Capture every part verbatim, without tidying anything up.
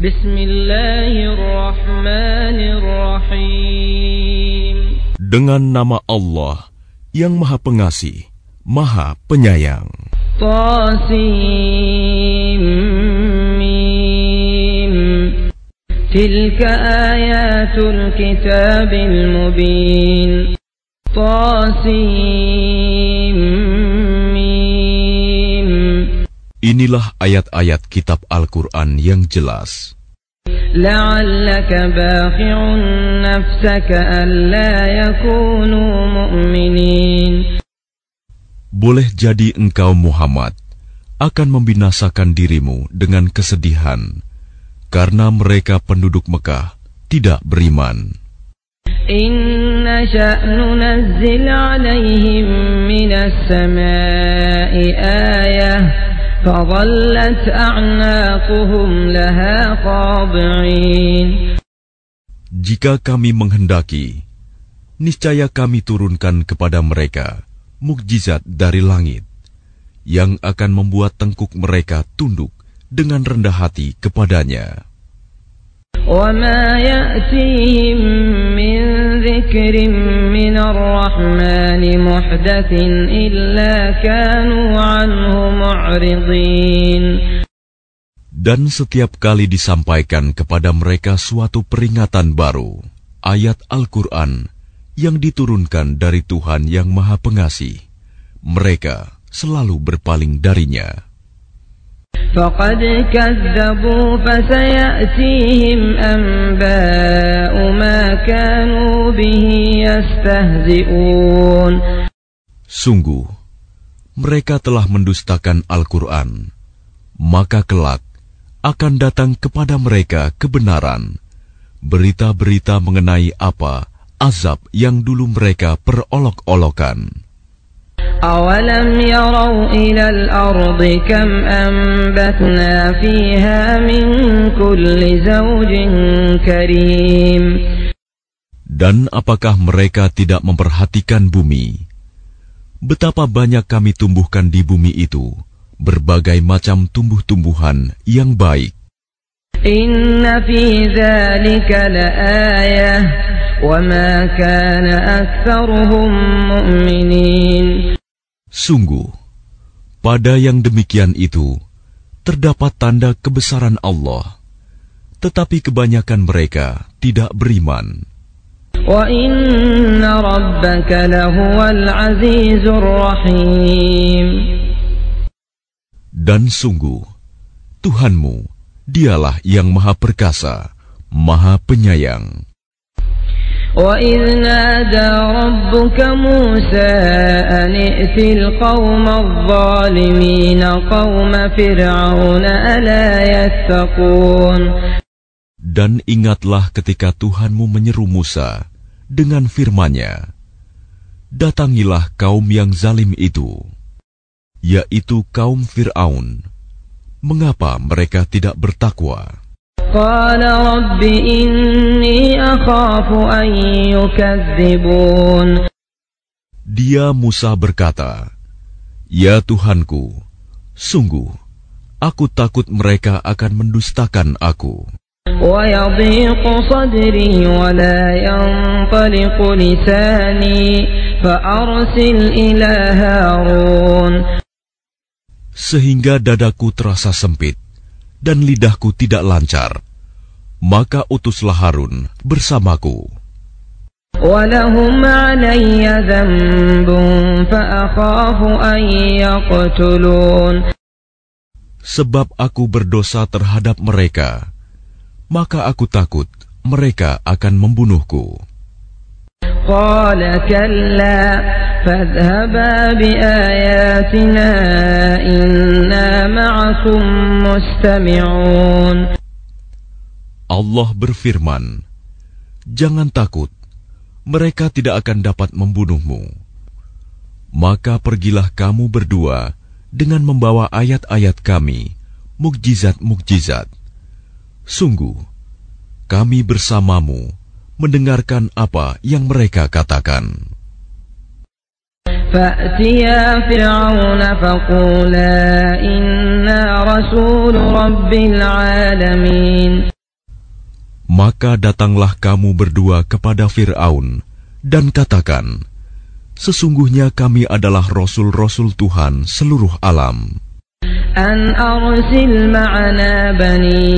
Bismillahirrahmanirrahim. Dengan nama Allah yang Maha Pengasih, Maha Penyayang. Tasim Mim. Tilka ayatul kitabil mubin. Tasim Mim. Inilah ayat-ayat kitab Al-Quran yang jelas. La'allaka baqi'un nafsaka alla yakunu mu'minin. Boleh jadi engkau Muhammad akan membinasakan dirimu dengan kesedihan karena mereka penduduk Mekah tidak beriman. Inna sya'nu nazzil 'alaihim minas samaa'i ayah فظلت أعناقهم لها خاضعين. Jika kami menghendaki, niscaya kami turunkan kepada mereka mukjizat dari langit yang akan membuat tengkuk mereka tunduk dengan rendah hati kepadanya. وَمَا يَأْتِيهِم مِّن ذِكْرٍ مِّنَ الرَّحْمَنِ مُحْدَثٍ إِلَّا كَانُوا عَنْهُ مُعْرِضِينَ. Dan setiap kali disampaikan kepada mereka suatu peringatan baru, ayat Al-Quran yang diturunkan dari Tuhan yang Maha Pengasih, mereka selalu berpaling darinya. فَقَدْ كَذَّبُوا فَسَيَأْتِيهِمْ أَنبَاءُ مَا كَانُوا بِهِ يَسْتَهْزِئُونَ. Sungguh, mereka telah mendustakan Al-Quran, maka kelak akan datang kepada mereka kebenaran, berita-berita mengenai apa azab yang dulu mereka perolok-olokan. أَوَلَمْ يَرَوْا إِلَى الْأَرْضِ كَمْ أَنبَتْنَا فِيهَا مِنْ كُلِّ زَوْجٍ كَرِيمٍ. Dan apakah mereka tidak memperhatikan bumi? Betapa banyak kami tumbuhkan di bumi itu berbagai macam tumbuh-tumbuhan yang baik. Inna fi dzalika laayah wa ma kana aktsaruhum mu'minin. Sungguh, pada yang demikian itu terdapat tanda kebesaran Allah, tetapi kebanyakan mereka tidak beriman. Wa inna rabbaka lahuwal azizur rahim. Dan sungguh, Tuhanmu, Dialah yang Maha Perkasa, Maha Penyayang. وَإِذْ نَادَى رَبُّكَ مُوسَىٰ أَنِ ائْتِ الْقَوْمَ الظَّالِمِينَ قَوْمَ فِرْعَوْنَ أَلَا يَتَّقُونَ. Dan ingatlah ketika Tuhanmu menyeru Musa dengan firman-Nya, datangilah kaum yang zalim itu, yaitu kaum Fir'aun. Mengapa mereka tidak bertakwa? Qala rabbi inni akhafu an yukadzibun. Dia Musa berkata, ya Tuhanku, sungguh aku takut mereka akan mendustakan aku. Wa yadhiqu sadri wa la yanṭaliqu lisani fa arsil ila Harun. Sehingga dadaku terasa sempit dan lidahku tidak lancar, maka utuslah Harun bersamaku. وَلَهُمْ عَلَيَّ ذَنبٌ فَأَخَافُ أَن يَقْتُلُونِ. Sebab aku berdosa terhadap mereka, maka aku takut mereka akan membunuhku. قَالَ كَلَّا فَاذْهَبَا بِآيَاتِنَا إِنَّا مَعَكُمْ مُسْتَمِعُونَ. Allah berfirman, jangan takut, mereka tidak akan dapat membunuhmu. Maka pergilah kamu berdua dengan membawa ayat-ayat kami, mukjizat-mukjizat. Sungguh, kami bersamamu mendengarkan apa yang mereka katakan. فَأْتِيَا فِرْعَوْنَ فَقُولَا إِنَّا رَسُولُ رَبِّ الْعَالَمِينَ. Maka datanglah kamu berdua kepada Fir'aun dan katakan, sesungguhnya kami adalah rasul-rasul Tuhan seluruh alam. An arsil ma'ana bani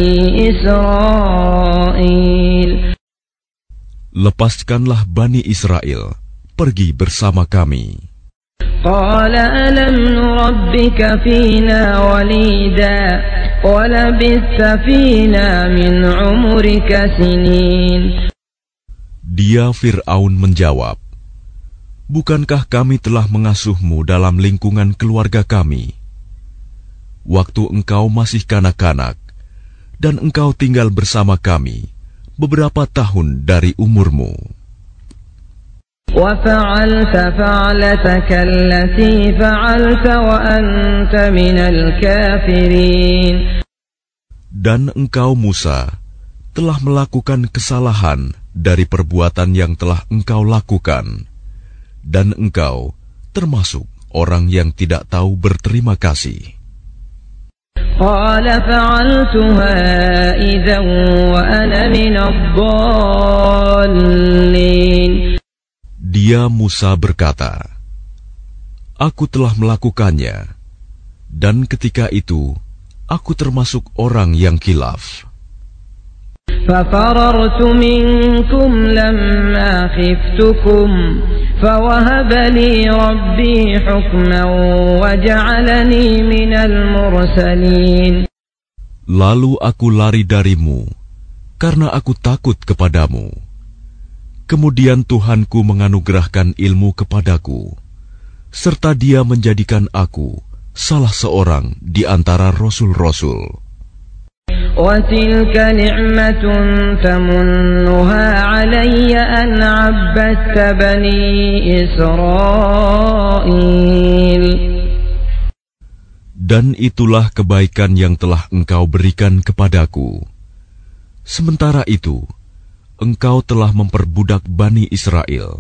Israel. Lepaskanlah Bani Israel, pergi bersama kami. Qala alam nurabbika fina walida wa labithta fina min umrika sinin. Dia Fir'aun menjawab, bukankah kami telah mengasuhmu dalam lingkungan keluarga kami? Waktu engkau masih kanak-kanak, dan engkau tinggal bersama kami beberapa tahun dari umurmu. وَفَعَلْتَ فَعْلَتَكَ الَّتِي فَعَلْتَ وَأَنْتَ مِنَ الْكَافِرِينَ. Dan engkau Musa telah melakukan kesalahan dari perbuatan yang telah engkau lakukan, dan engkau termasuk orang yang tidak tahu berterima kasih. قال فعلتها إذا وأنا من الضالين. Dia Musa berkata, aku telah melakukannya, dan ketika itu aku termasuk orang yang khilaf. ففررت منكم لما خفتكم فوهب لي ربي حكما وجعلني من المرسلين. Lalu aku lari darimu karena aku takut kepadamu. Kemudian Tuhanku menganugerahkan ilmu kepadaku, serta Dia menjadikan aku salah seorang di antara rasul-rasul. وَتِلْكَ نِعْمَةٌ تَمُنُّهَا عَلَيَّ أَنْ عَبَّدتَّ بَنِي إِسْرَائِيلَ. Dan itulah kebaikan yang telah engkau berikan kepadaku. Sementara itu, engkau telah memperbudak Bani Israel.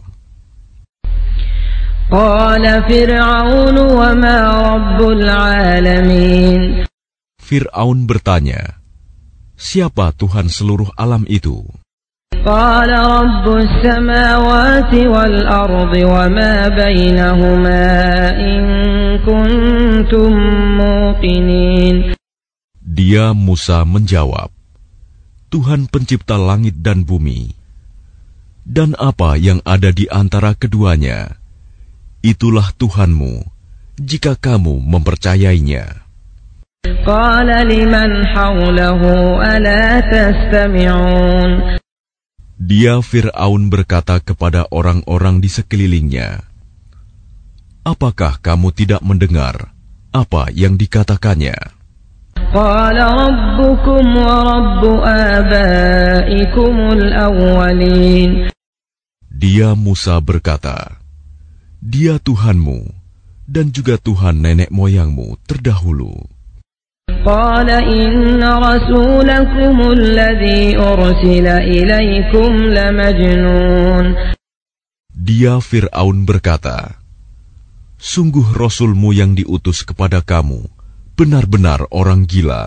Qala Fir'aun wa ma rabbul alamin. Fir'aun bertanya, siapa Tuhan seluruh alam itu? Qala rabbus samawati wal ardi wa ma bainahuma in kuntum muqinin. Dia Musa menjawab, Tuhan pencipta langit dan bumi, dan apa yang ada di antara keduanya, itulah Tuhanmu, jika kamu mempercayainya. Qala liman hawlahu ala tastami'un. Dia Fir'aun berkata kepada orang-orang di sekelilingnya, apakah kamu tidak mendengar apa yang dikatakannya? Qala rabbukum wa rabbu abaikumul awwalin. Dia Musa berkata, Dia Tuhanmu dan juga Tuhan nenek moyangmu terdahulu. Qala inna rasulakumul ladzi ursila ilaikum lamajnun. Dia Fir'aun berkata, sungguh Rasulmu yang diutus kepada kamu benar-benar orang gila.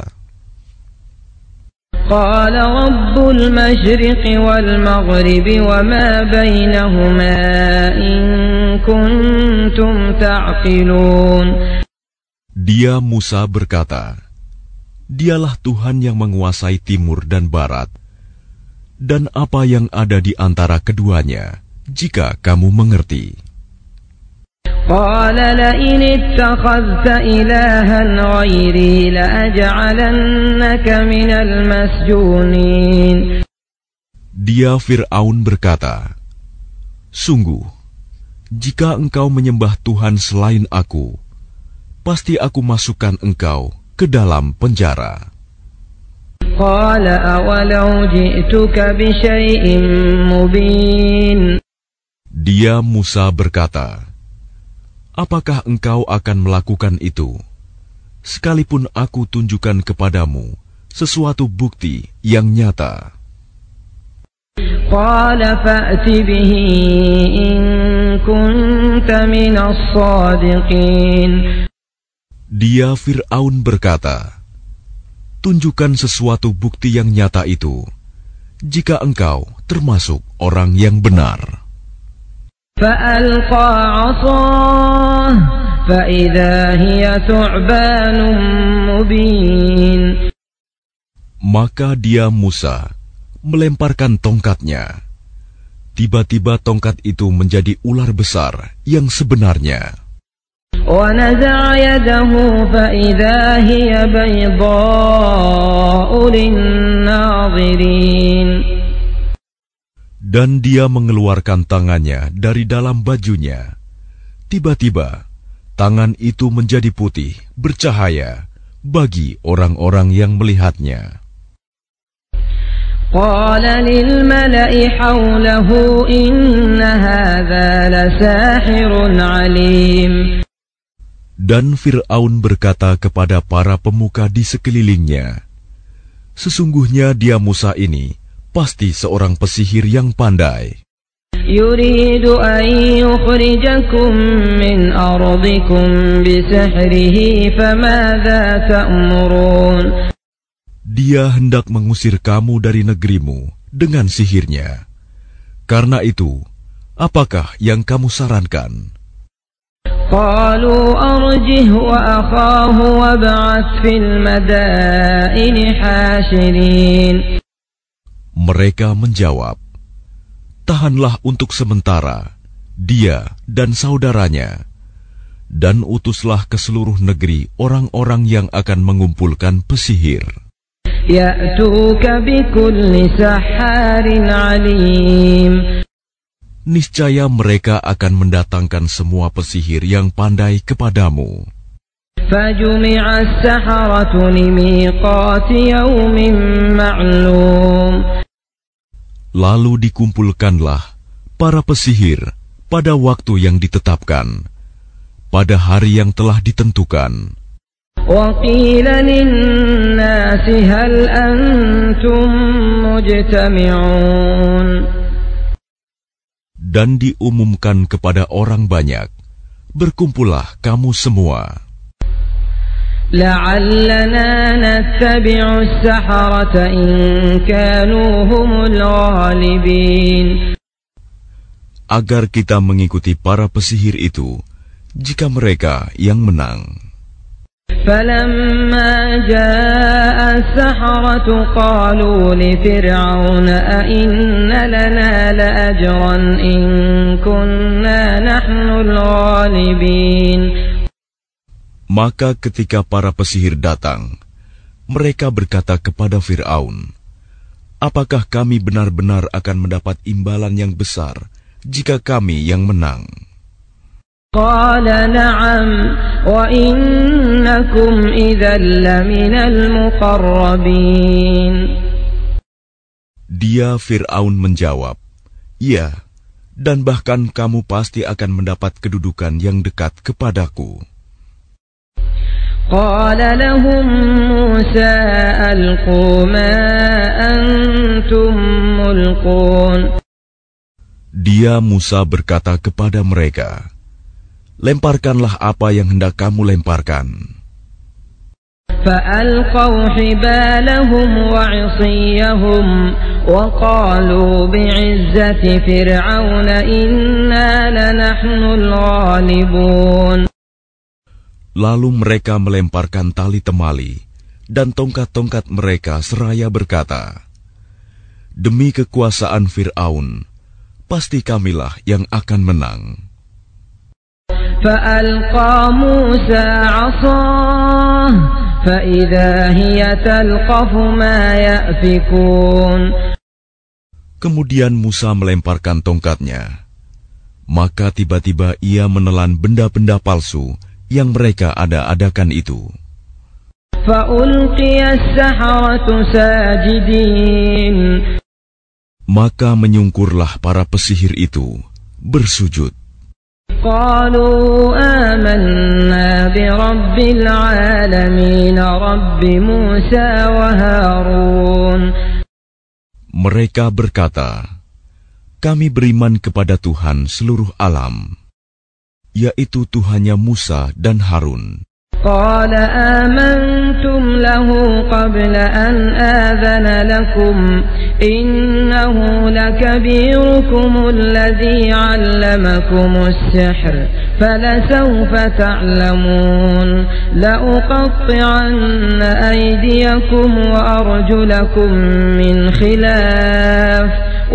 Qala rabbul masyriqi wal maghribi wa ma bainahuma in kuntum ta'qilun. Dia Musa berkata, Dialah Tuhan yang menguasai timur dan barat, dan apa yang ada di antara keduanya, jika kamu mengerti. Qala la in ittakhadhta ilahan ghairi la aj'alannaka minal masjunin. Dia Fir'aun berkata, sungguh, jika engkau menyembah Tuhan selain aku, pasti aku masukkan engkau ke dalam penjara. Qala awalau ji'tuka bi syai'in mubin. Dia Musa berkata, apakah engkau akan melakukan itu, sekalipun aku tunjukkan kepadamu sesuatu bukti yang nyata? Qala fa'ti bihi in kunta minas shadiqin. Dia Fir'aun berkata, tunjukkan sesuatu bukti yang nyata itu, jika engkau termasuk orang yang benar. فألقى عصاه فإذا هي ثعبان مبين. Maka dia Musa melemparkan tongkatnya. Tiba-tiba tongkat itu menjadi ular besar yang sebenarnya. وَنَزَعَ يَدَهُ فَإِذَا هِيَ بَيْضَاءُ لِلنَّاظِرِينَ. Dan dia mengeluarkan tangannya dari dalam bajunya. Tiba-tiba, tangan itu menjadi putih, bercahaya bagi orang-orang yang melihatnya. قال للملأ حوله إن هذا لساحر عليم. Dan Fir'aun berkata kepada para pemuka di sekelilingnya, sesungguhnya dia Musa ini pasti seorang pesihir yang pandai. يريد أن يخرجكم من أرضكم بسحره فماذا تأمرون. Dia hendak mengusir kamu dari negerimu dengan sihirnya. Karena itu, apakah yang kamu sarankan? قالوا أرجه وأخاه وابعث في المدائن حاشرين. Mereka menjawab, tahanlah untuk sementara dia dan saudaranya, dan utuslah ke seluruh negeri orang-orang yang akan mengumpulkan pesihir. يأتوك بكل سحار عليم. Niscaya mereka akan mendatangkan semua pesihir yang pandai kepadamu. فجمع السحرة لميقات يوم معلوم. Lalu dikumpulkanlah para pesihir pada waktu yang ditetapkan, pada hari yang telah ditentukan. وقيل للناس هل أنتم مجتمعون. Dan diumumkan kepada orang banyak, berkumpullah kamu semua. لعلنا نتبع السحرة إن كانوا هم الغالبين. Agar kita mengikuti para pesihir itu, jika mereka yang menang. فلما جاء السحرة قالوا لفرعون أئن لنا لأجرا إن كنا نحن الغالبين. Maka ketika para pesihir datang, mereka berkata kepada Fir'aun, apakah kami benar-benar akan mendapat imbalan yang besar jika kami yang menang? قال نعم وإنكم إذا لمن المقربين. Dia Fir'aun menjawab, ya, dan bahkan kamu pasti akan mendapat kedudukan yang dekat kepadaku. قال لهم موسى ألقوا ما أنتم ملقون. Dia Musa berkata kepada mereka, lemparkanlah apa yang hendak kamu lemparkan. فألقوا حبالهم وعصيهم وقالوا بعزة فرعون إنا لنحن الغالبون. Lalu mereka melemparkan tali temali dan tongkat-tongkat mereka seraya berkata, demi kekuasaan Fir'aun, pasti kamilah yang akan menang. فألقى موسى عصاه فإذا هي تلقف ما يأفكون. Kemudian Musa melemparkan tongkatnya. Maka tiba-tiba ia menelan benda-benda palsu yang mereka ada-adakan itu. فألقي السحرة ساجدين. Maka menyungkurlah para pesihir itu, bersujud. قالوا آمنا برب العالمين رب موسى وهارون. Mereka berkata, kami beriman kepada Tuhan seluruh alam, yaitu Tuhannya Musa dan Harun. قال آمنتم له قبل أن آذن لكم إنه لكبيركم الذي علمكم السحر فلسوف تعلمون لأقطعن أيديكم وأرجلكم من خلاف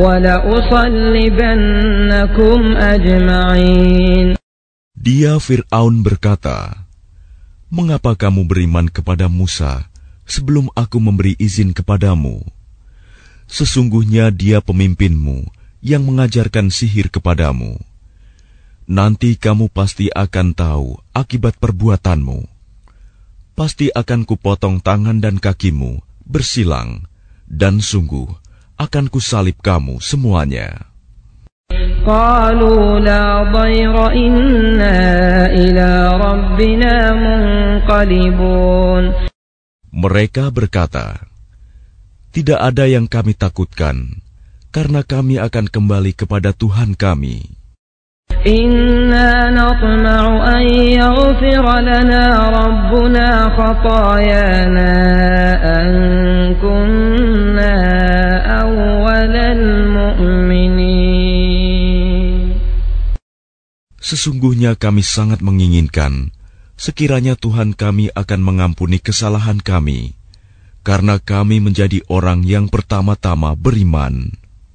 ولأصلبنكم أجمعين. Dia Fir'aun berkata, "Mengapa kamu beriman kepada Musa sebelum aku memberi izin kepadamu? Sesungguhnya dia pemimpinmu yang mengajarkan sihir kepadamu. Nanti kamu pasti akan tahu akibat perbuatanmu. Pasti akan kupotong tangan dan kakimu bersilang, dan sungguh akan kusalib kamu semuanya." قالوا لا ضير إنا إلى ربنا منقلبون. Mereka berkata, "Tidak ada yang kami takutkan, karena kami akan kembali kepada Tuhan kami. إنا نطمع أن يغفر لنا ربنا خطايانا أن كنا أول المؤمنين. Sesungguhnya kami sangat menginginkan sekiranya Tuhan kami akan mengampuni kesalahan kami, karena kami menjadi orang yang pertama-tama beriman."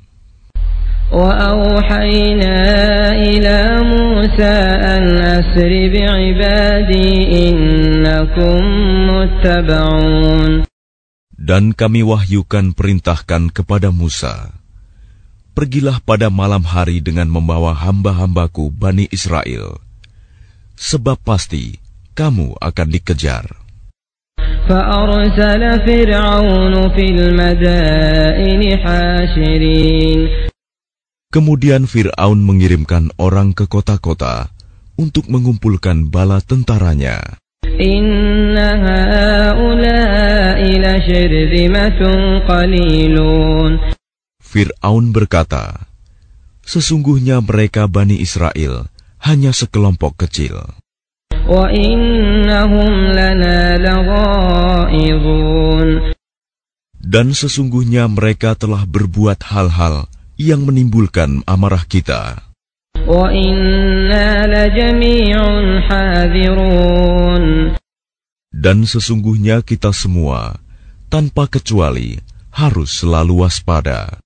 وَأَوْحَيْنَا إِلَى مُوسَىٰ أَنْ أَسْرِ بِعِبَادِي إِنَّكُمْ مُتَّبَعُونَ. Dan kami wahyukan perintahkan kepada Musa, "Pergilah pada malam hari dengan membawa hamba-hambaku Bani Israel, sebab pasti kamu akan dikejar." فَأَرْسَلَ فِرْعَوْنُ فِي الْمَدَائِنِ حَاشِرِينَ. Kemudian Fir'aun mengirimkan orang ke kota-kota untuk mengumpulkan bala tentaranya. Inna haula'i lasyirzimatun qalilun. Fir'aun berkata, "Sesungguhnya mereka Bani Israel hanya sekelompok kecil. Wa innahum lana laghaizun. Dan sesungguhnya mereka telah berbuat hal-hal yang menimbulkan amarah kita. Wa inna lajami'un hadirun. Dan sesungguhnya kita semua, tanpa kecuali, harus selalu waspada."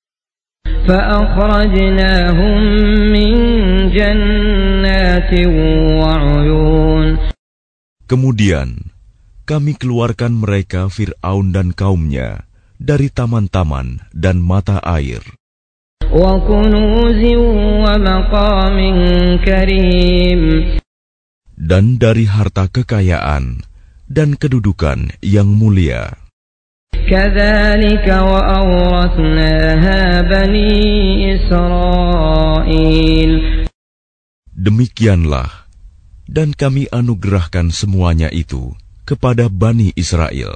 فَأَخْرَجْنَاهُمْ مِنْ جَنَّاتٍ وَعُيُونٍ. Kemudian, kami keluarkan mereka Fir'aun dan kaumnya dari taman-taman dan mata air. وَكُنُوزٍ وَمَقَامٍ كَرِيمٍ. Dan dari harta kekayaan dan kedudukan yang mulia. كَذَلِكَ وَأَوْرَثْنَاهَا بَنِي إِسْرَائِيلَ. Demikianlah, dan kami anugerahkan semuanya itu kepada Bani Israel.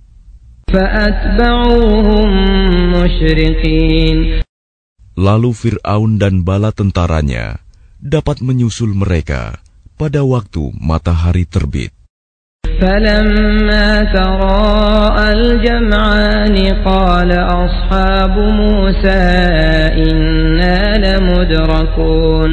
فَأَتْبَعُوهُمْ مُشْرِقِينَ. Lalu Fir'aun dan bala tentaranya dapat menyusul mereka pada waktu matahari terbit. فَلَمَّا تَرَاءَى الْجَمْعَانِ قَالَ أَصْحَابُ مُوسَى إِنَّا لَمُدْرَكُونَ.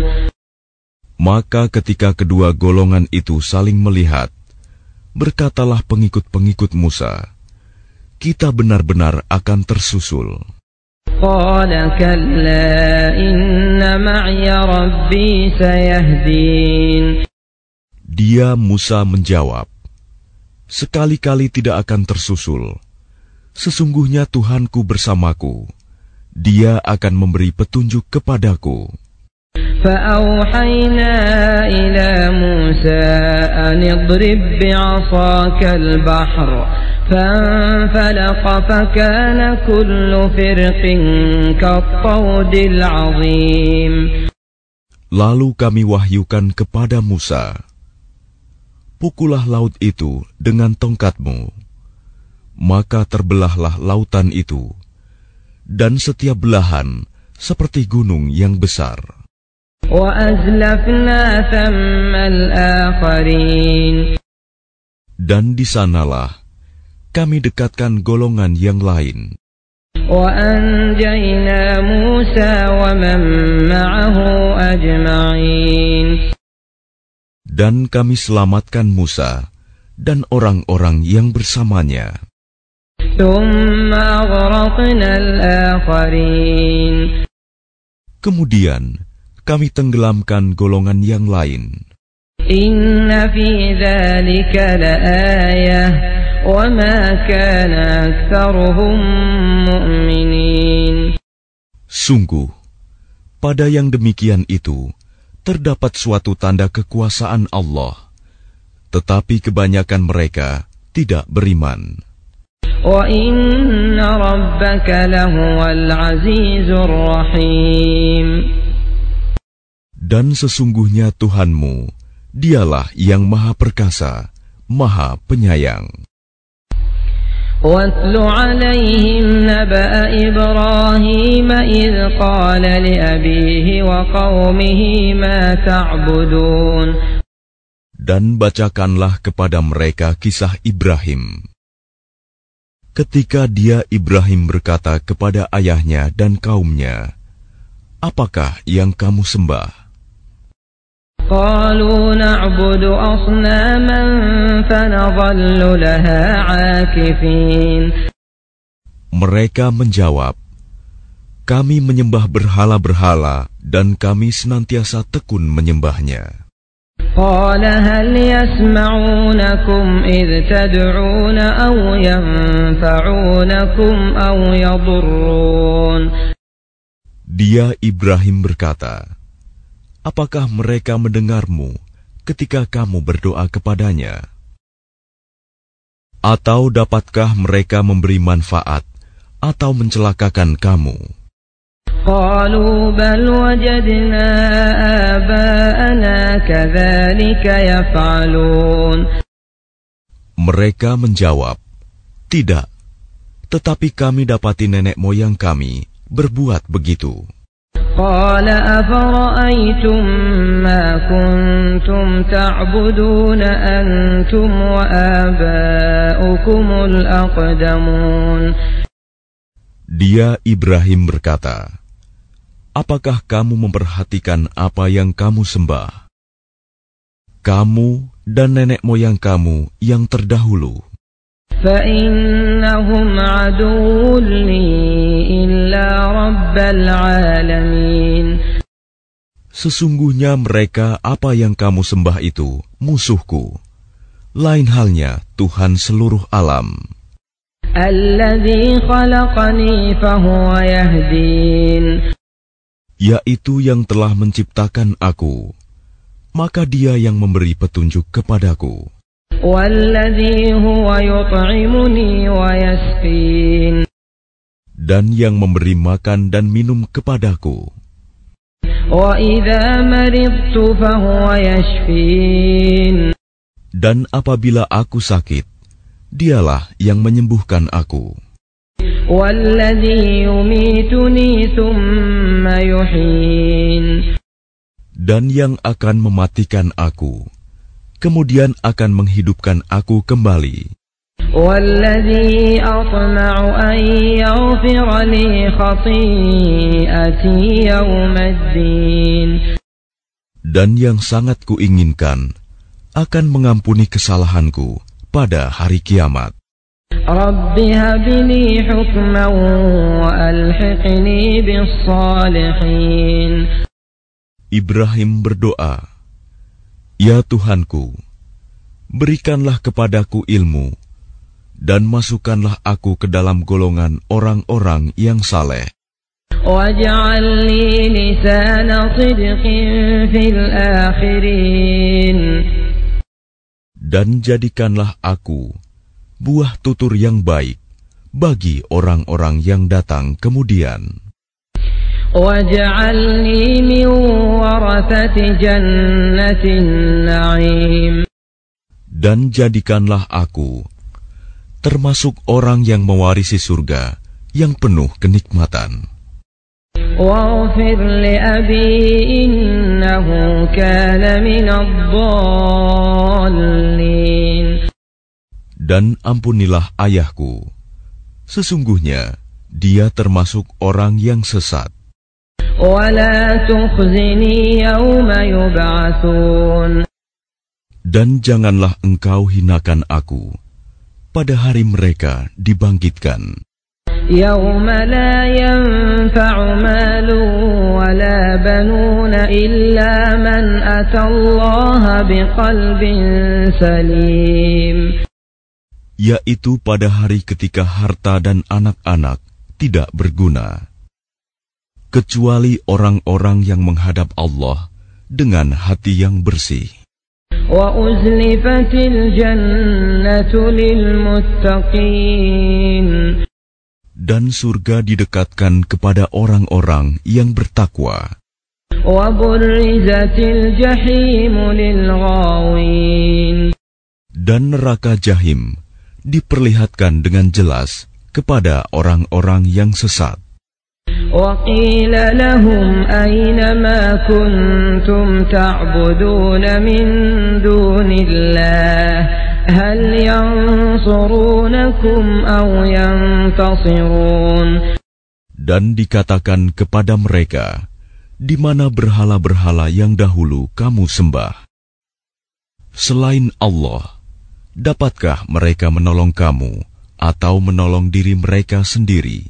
Maka ketika kedua golongan itu saling melihat, berkatalah pengikut-pengikut Musa, "Kita benar-benar akan tersusul." قَالَ كَلَّا إِنَّ مَعِيَ رَبِّي سَيَهْدِينِ. Dia Musa menjawab, "Sekali-kali tidak akan tersusul. Sesungguhnya Tuhanku bersamaku. Dia akan memberi petunjuk kepadaku." فَأَوْحَيْنَا إِلَى مُوسَىٰ أَنِ اضْرِب بِّعَصَاكَ الْبَحْرَ فَانفَلَقَ فَكَانَ كُلُّ فِرْقٍ كَالطَّوْدِ الْعَظِيمِ. Lalu kami wahyukan kepada Musa, "Pukullah laut itu dengan tongkatmu." Maka terbelahlah lautan itu, dan setiap belahan seperti gunung yang besar. وَأَزْلَفْنَا ثَمَّ الْآخَرِينَ. Dan di sanalah kami dekatkan golongan yang lain. وَأَنْجَيْنَا مُوسَى وَمَنْ مَعَهُ أَجْمَعِينَ. Dan kami selamatkan Musa dan orang-orang yang bersamanya. ثُمَّ أَغْرَقْنَا الْآخَرِينَ. Kemudian kami tenggelamkan golongan yang lain. إِنَّ فِي ذَلِكَ لَآيَةً وَمَا كَانَ أَكْثَرُهُم مُؤْمِنِينَ. Sungguh, pada yang demikian itu terdapat suatu tanda kekuasaan Allah, tetapi kebanyakan mereka tidak beriman. وَإِنَّ رَبَّكَ لَهُوَ الْعَزِيزُ الرَّحِيمُ. Dan sesungguhnya Tuhanmu, dialah yang Maha Perkasa, Maha Penyayang. وَاتْلُ عَلَيْهِمْ نَبَأَ إِبْرَاهِيمَ إِذْ قَالَ لِأَبِيهِ وَقَوْمِهِ مَا تَعْبُدُونَ. Dan bacakanlah kepada mereka kisah Ibrahim. Ketika dia Ibrahim berkata kepada ayahnya dan kaumnya, "Apakah yang kamu sembah?" قالوا نعبد أصناما فنظل لها عاكفين. Mereka menjawab, "Kami menyembah berhala-berhala dan kami senantiasa tekun menyembahnya." قال هل يسمعونكم إذ تدعون أو ينفعونكم أو يضرون. Dia Ibrahim berkata, "Apakah mereka mendengarmu ketika kamu berdoa kepadanya? Atau dapatkah mereka memberi manfaat atau mencelakakan kamu?" قالوا بل وجدنا آباءنا كذلك يفعلون. Mereka menjawab, "Tidak, tetapi kami dapati nenek moyang kami berbuat begitu." قال أفرأيتم ما كنتم تعبدون أنتم وآباؤكم الأقدمون. Dia Ibrahim berkata, "Apakah kamu memperhatikan apa yang kamu sembah? Kamu dan nenek moyang kamu yang terdahulu." فَإِنَّهُمْ عَدُوٌّ لِّي إِلَّا رَبَّ الْعَالَمِينَ. Sesungguhnya mereka apa yang kamu sembah itu musuhku, lain halnya Tuhan seluruh alam. الَّذِي خَلَقَنِي فَهُوَ يَهْدِينِ. Yaitu yang telah menciptakan aku, maka dia yang memberi petunjuk kepadaku. وَالَّذِي هُوَ يُطْعِمُنِي وَيَسْقِينِ. Dan yang memberi makan dan minum kepadaku. وَإِذَا مَرِضْتُ فَهُوَ يَشْفِينِ. Dan apabila aku sakit, dialah yang menyembuhkan aku. وَالَّذِي يُمِيتُنِي ثُمَّ يُحْيِينِ. Dan yang akan mematikan aku, kemudian akan menghidupkan aku kembali. وَالَّذِي أَطْمَعُ أَن يَغْفِرَ لِي خَطِيئَتِي يَوْمَ الدِّينِ. Dan yang sangat kuinginkan akan mengampuni kesalahanku pada hari kiamat. رَبِّ هَبْ لِي حُكْمًا وَأَلْحِقْنِي بِالصَّالِحِينَ. Ibrahim berdoa, "Ya Tuhanku, berikanlah kepadaku ilmu, dan masukkanlah aku ke dalam golongan orang-orang yang saleh. وَاجْعَلْ لِي لِسَانَ صِدْقٍ فِي الْآخِرِينَ. Dan jadikanlah aku buah tutur yang baik bagi orang-orang yang datang kemudian. وَاجْعَلْنِي مِنْ وَرَثَةِ جَنَّةِ النَّعِيمِ. Dan jadikanlah aku termasuk orang yang mewarisi surga yang penuh kenikmatan. وَاغْفِرْ لِأَبِي إِنَّهُ كَانَ مِنَ الضَّالِّينَ. Dan ampunilah ayahku. Sesungguhnya dia termasuk orang yang sesat. ولا تخزني يوم يبعثون. Dan janganlah engkau hinakan aku pada hari mereka dibangkitkan. يوم لا ينفع مال ولا بنون إلا من أتى الله بقلب سليم. Yaitu pada hari ketika harta dan anak-anak tidak berguna, kecuali orang-orang yang menghadap Allah dengan hati yang bersih. وَأُزْلِفَتِ الْجَنَّةُ لِلْمُتَّقِينَ. Dan surga didekatkan kepada orang-orang yang bertakwa. وَبُرِّزَتِ الْجَحِيمُ لِلْغَاوِينَ. Dan neraka jahim diperlihatkan dengan jelas kepada orang-orang yang sesat. وَقِيلَ لَهُمْ أَيْنَ مَا كُنْتُمْ تَعْبُدُونَ مِنْ دُونِ اللَّهِ هَلْ يَنْصُرُونَكُمْ أَوْ يَنْتَصِرُونَ. Dan dikatakan kepada mereka, di mana berhala-berhala yang dahulu kamu sembah? Selain Allah, dapatkah mereka menolong kamu atau menolong diri mereka sendiri?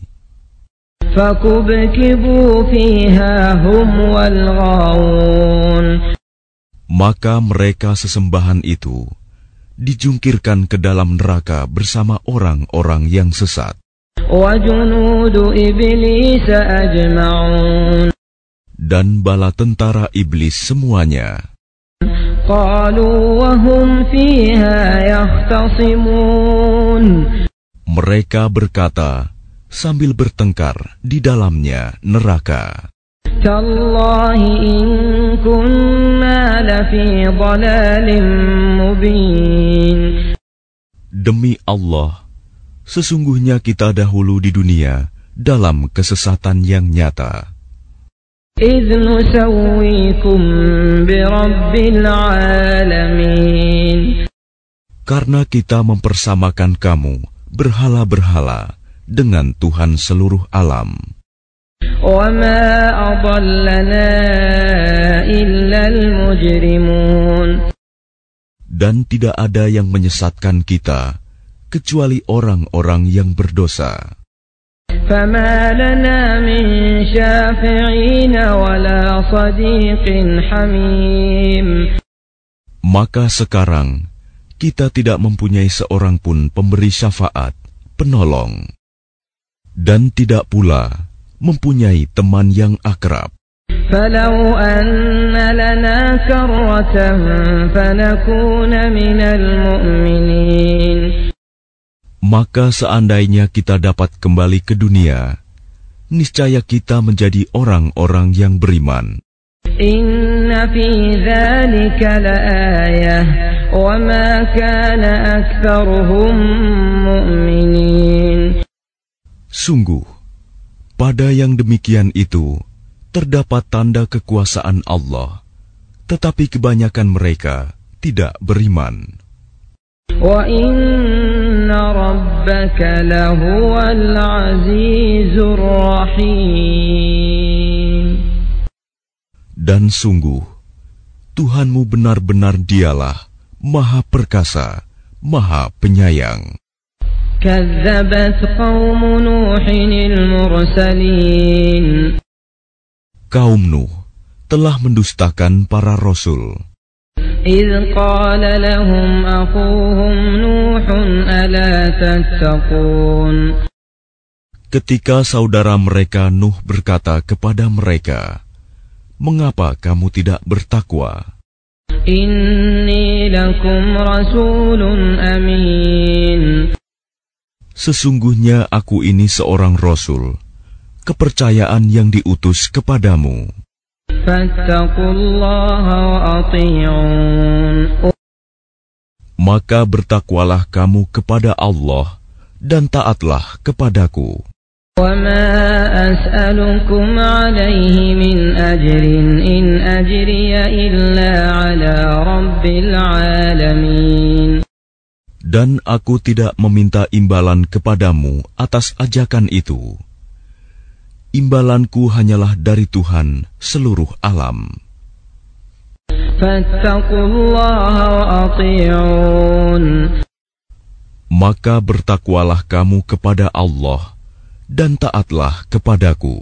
فَكُبْكِبُوا فِيهَا هُمْ وَالْغَاوُونَ. Maka mereka sesembahan itu dijungkirkan ke dalam neraka bersama orang-orang yang sesat. وَجُنُودُ إِبْلِيسَ أَجْمَعُونَ. Dan bala tentara iblis semuanya. قَالُوا وَهُمْ فِيهَا يَخْتَصِمُونَ. Mereka berkata sambil bertengkar di dalamnya neraka. تَاللَّهِ إِن كُنَّا لَفِي ضَلَالٍ مُبِينٍ. Demi Allah, sesungguhnya kita dahulu di dunia dalam kesesatan yang nyata. إِذْ نُسَوِّيكُم بِرَبِّ الْعَالَمِينَ. Karena kita mempersamakan kamu berhala-berhala dengan Tuhan seluruh alam. وَمَا أَضَلَّنَا إِلَّا الْمُجْرِمُونَ. Dan tidak ada yang menyesatkan kita kecuali orang-orang yang berdosa. فَمَا لَنَا مِنْ شَافِعِينَ وَلَا صَدِيقٍ حَمِيمٍ. Maka sekarang kita tidak mempunyai seorang pun pemberi syafaat, penolong, dan tidak pula mempunyai teman yang akrab. فَلَوْ أَنَّ لَنَا كَرَّةً فَنَكُونَ مِنَ الْمُؤْمِنِينَ. Maka seandainya kita dapat kembali ke dunia, niscaya kita menjadi orang-orang yang beriman. إِنَّ فِي ذَلِكَ لَآيَةً وَمَا كَانَ أَكْثَرُهُم مُؤْمِنِينَ. Sungguh, pada yang demikian itu terdapat tanda kekuasaan Allah, tetapi kebanyakan mereka tidak beriman. وَإِنَّ رَبَّكَ لَهُوَ الْعَزِيزُ الرَّحِيمُ. Dan sungguh, Tuhanmu benar-benar dialah Maha Perkasa, Maha Penyayang. كَذَّبَتْ قَوْمُ نُوحٍ الْمُرْسَلِينَ. Kaum Nuh telah mendustakan para rasul. إِذْ قَالَ لَهُمْ أَخُوهُمْ نُوحٌ أَلَا تَتَّقُونَ. Ketika saudara mereka Nuh berkata kepada mereka, "Mengapa kamu tidak bertakwa? إِنِّي لَكُمْ رَسُولٌ أَمِينٌ. Sesungguhnya aku ini seorang rasul, kepercayaan yang diutus kepadamu. فَاتَّقُوا اللَّهَ وَأَطِيعُونِ. Maka bertakwalah kamu kepada Allah dan taatlah kepadaku. وَمَا أَسْأَلُكُمْ عَلَيْهِ مِنْ أَجْرٍ إِنْ أَجْرِيَ إِلَّا عَلَى رَبِّ الْعَالَمِينَ. Dan aku tidak meminta imbalan kepadamu atas ajakan itu. Imbalanku hanyalah dari Tuhan seluruh alam. Fattaqullaha wa ati'un. Maka bertakwalah kamu kepada Allah dan taatlah kepadaku.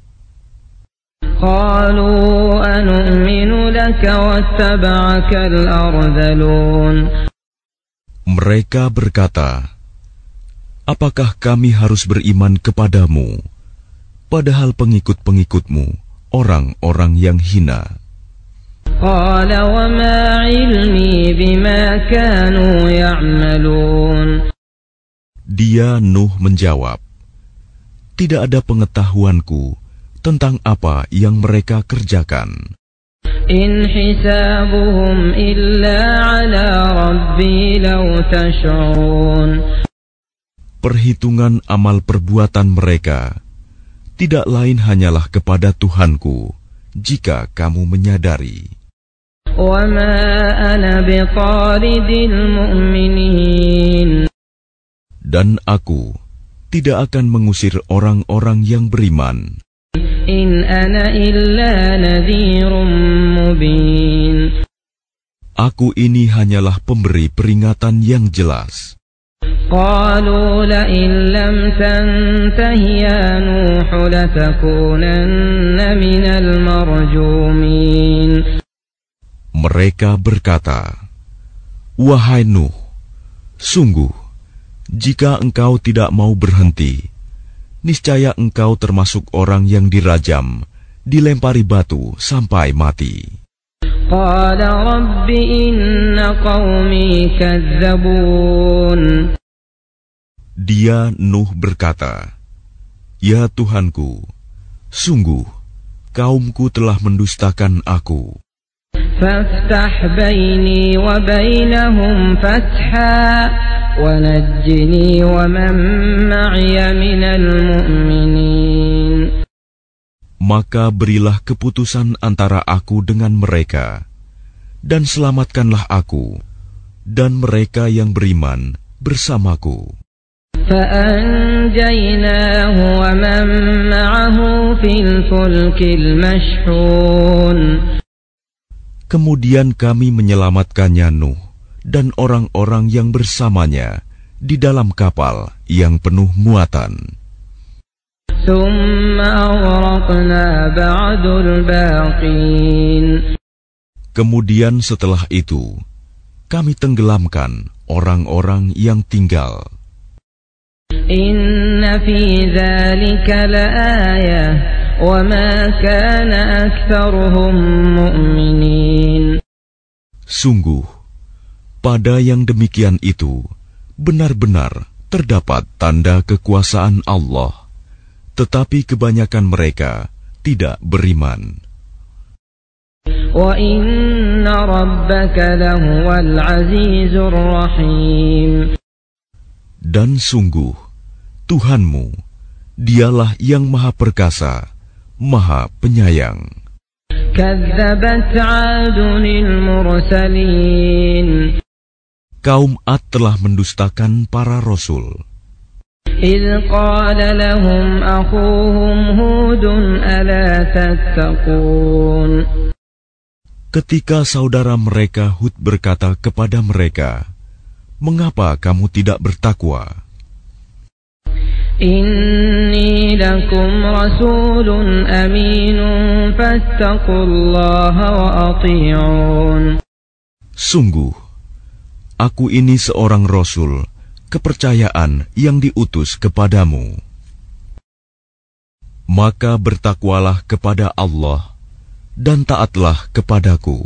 Qalu anu'minu laka wattaba'akal ardhalun. Mereka berkata, apakah kami harus beriman kepadamu, padahal pengikut-pengikutmu orang-orang yang hina? Qala wa ma ilmi bima kanu ya'malun. Dia Nuh menjawab, tidak ada pengetahuanku tentang apa yang mereka kerjakan. In hisabuhum illa ala rabbi law tash'urun. Perhitungan amal perbuatan mereka tidak lain hanyalah kepada Tuhanku, jika kamu menyadari. Wa ma ana biqaridil mu'minin. Dan aku tidak akan mengusir orang-orang yang beriman. In ana illa nadhirum mubin. Aku ini hanyalah pemberi peringatan yang jelas. Qalu la in lam tantahi ya Nuh latakunanna minal marjumin. Mereka berkata, wahai Nuh, sungguh, jika engkau tidak mau berhenti, niscaya engkau termasuk orang yang dirajam, dilempari batu sampai mati. Qala rabbi inna qaumi kazzabun. Dia Nuh berkata, ya Tuhanku, sungguh, kaumku telah mendustakan aku. Faftah baini wa bainahum fatha wa najjini wa man ma'iya minal mu'minin. Maka berilah keputusan antara aku dengan mereka, dan selamatkanlah aku dan mereka yang beriman bersamaku. Fa'anjaynahu wa man ma'ahu fil fulkil mashhun. Kemudian kami menyelamatkannya Nuh dan orang-orang yang bersamanya di dalam kapal yang penuh muatan. Kemudian setelah itu, kami tenggelamkan orang-orang yang tinggal. Inna fi dzalika laayah wa ma kana aktsaruhum mu'minin. Sungguh, pada yang demikian itu benar-benar terdapat tanda kekuasaan Allah, tetapi kebanyakan mereka tidak beriman. Wa inna rabbaka lahuwal azizur rahim. Dan sungguh, Tuhanmu, dialah yang maha perkasa, maha penyayang. Kadzabat 'adunil mursalin. Kaum Ad telah mendustakan para rasul. إذ قال لهم أخوهم هود ألا تتقون. Ketika saudara mereka Hud berkata kepada mereka, mengapa kamu tidak bertakwa? Inni lakum rasulun aminun fattaqullaha wa ati'un. Sungguh, aku ini seorang rasul, kepercayaan yang diutus kepadamu. Maka bertakwalah kepada Allah dan taatlah kepadaku.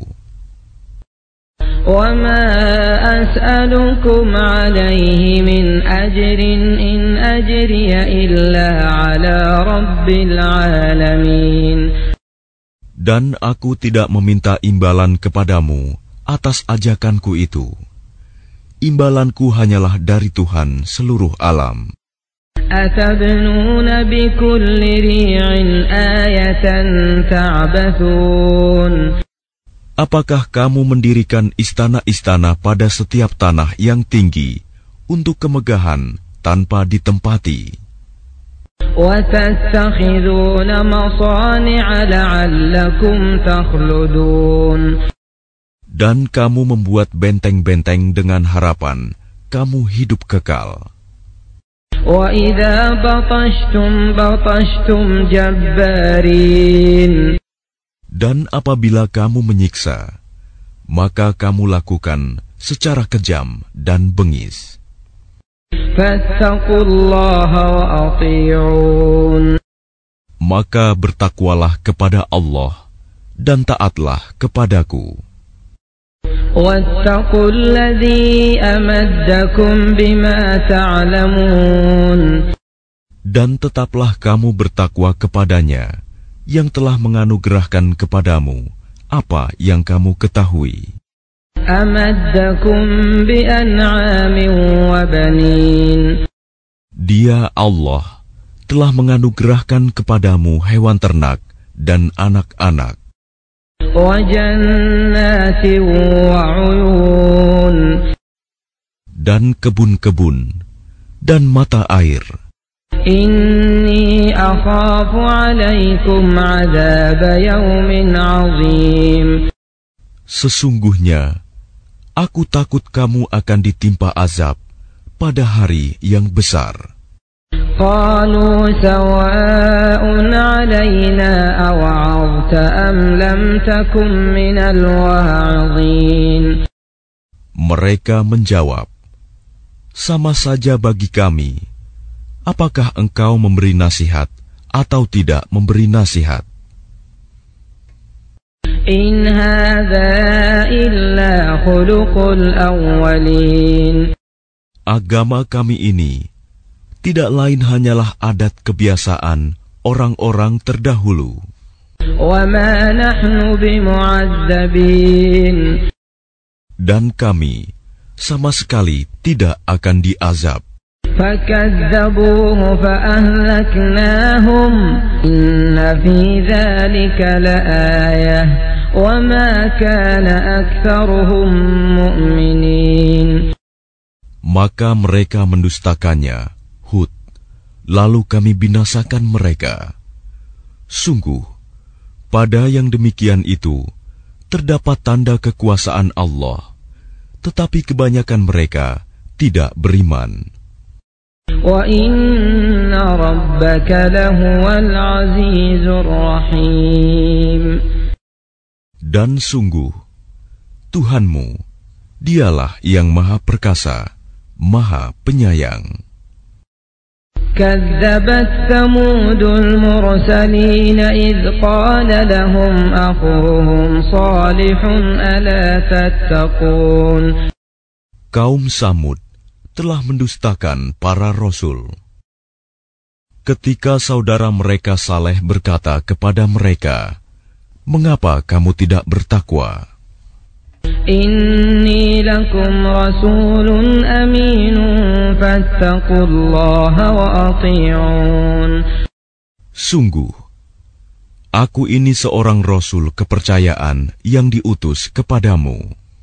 Wa ma as'alukum 'alaihi min ajrin in ajriya illa 'ala rabbil 'alamin. Dan aku tidak meminta imbalan kepadamu atas ajakanku itu. Imbalanku hanyalah dari Tuhan seluruh alam. Atabnuna bikulli ri'in ayatan ta'bathun. Apakah kamu mendirikan istana-istana pada setiap tanah yang tinggi untuk kemegahan tanpa ditempati? وَتَتَّخِذُونَ مَصَانِعَ لَعَلَّكُمْ تَخْلُدُونَ. Dan kamu membuat benteng-benteng dengan harapan kamu hidup kekal. وَإِذَا بَطَشْتُمْ بَطَشْتُمْ جَبَّارِينَ. Dan apabila kamu menyiksa, maka kamu lakukan secara kejam dan bengis. فَاتَّقُوا اللَّهَ وَأَطِيعُونَ. Maka bertakwalah kepada Allah dan taatlah kepadaku. وَاتَّقُوا الَّذِي أَمَدَّكُم بِمَا تَعْلَمُونَ. Dan tetaplah kamu bertakwa kepadanya yang telah menganugerahkan kepadamu apa yang kamu ketahui. أَمَدَّكُم بِأَنْعَامٍ وَبَنِينَ. Dia Allah telah menganugerahkan kepadamu hewan ternak dan anak-anak. وَجَنَّاتٍ وَعُيُونٍ. Dan kebun-kebun dan mata air. إِنِّي أَخَافُ عَلَيْكُمْ عَذَابَ يَوْمٍ عَظِيمٍ. Sesungguhnya aku takut kamu akan ditimpa azab pada hari yang besar. قَالُوا سَوَاءٌ عَلَيْنَا أَوَعَظْتَ أَمْ لَمْ تَكُن مِّنَ الْوَاعِظِينَ. Mereka menjawab, sama saja bagi kami, apakah engkau memberi nasihat atau tidak memberi nasihat? إِنْ هَذَا إِلَّا خُلُقُ الْأَوَّلِينَ. Agama kami ini tidak lain hanyalah adat kebiasaan orang-orang terdahulu. وَمَا نَحْنُ بِمُعَذَّبِينَ. Dan kami sama sekali tidak akan diazab. فَكَذَّبُوهُ فَأَهْلَكْنَاهُمْ إِنَّ فِي ذَلِكَ لَآيَةً وَمَا كَانَ أَكْثَرُهُم مُؤْمِنِينَ. Maka mereka mendustakannya, Hud, lalu kami binasakan mereka. Sungguh, pada yang demikian itu terdapat tanda kekuasaan Allah, tetapi kebanyakan mereka tidak beriman. وَإِنَّ رَبَّكَ لَهُوَ الْعَزِيزُ الرَّحِيمُ. Dan sungguh, Tuhanmu, dialah yang Maha Perkasa, Maha Penyayang. كَذَّبَتْ ثَمُودُ الْمُرْسَلِينَ إِذْ قَالَ لَهُمْ أَخُوهُمْ صَالِحٌ أَلَا تَتَّقُونَ. Kaum Samud telah mendustakan para rasul. Ketika saudara mereka Saleh berkata kepada mereka, mengapa kamu tidak bertakwa? Inni lakum rasulun aminun fattaqullaha wa ati'un. Sungguh, aku ini seorang rasul kepercayaan yang diutus kepadamu.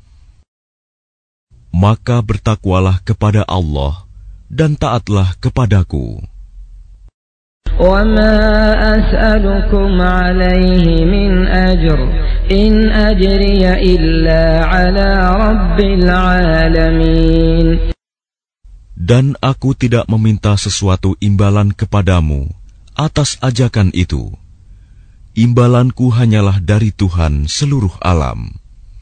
Maka bertakwalah kepada Allah dan taatlah kepadaku. Wa ma as'alukum alaihi min ajr in ajriya illa ala rabbil alamin. Dan aku tidak meminta sesuatu imbalan kepadamu atas ajakan itu. Imbalanku hanyalah dari Tuhan seluruh alam.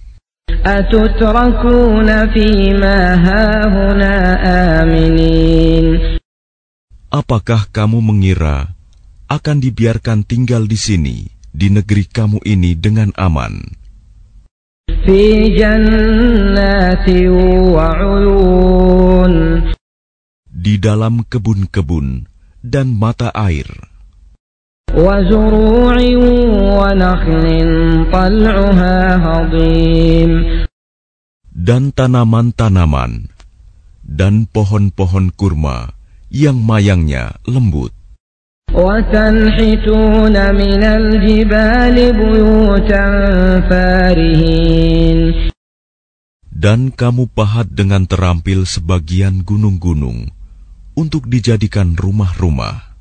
Atutrakuna fima hahuna aminin. Apakah kamu mengira akan dibiarkan tinggal di sini, di negeri kamu ini dengan aman? Fi jannati wa uyun. Di dalam kebun-kebun dan mata air. Wa zuru'in wa nakhlin tal'uha hadim. Dan tanaman-tanaman dan pohon-pohon kurma yang mayangnya lembut. وتنحتون من الجبال بيوتا فارهين. Dan kamu pahat dengan terampil sebagian gunung-gunung untuk dijadikan rumah-rumah.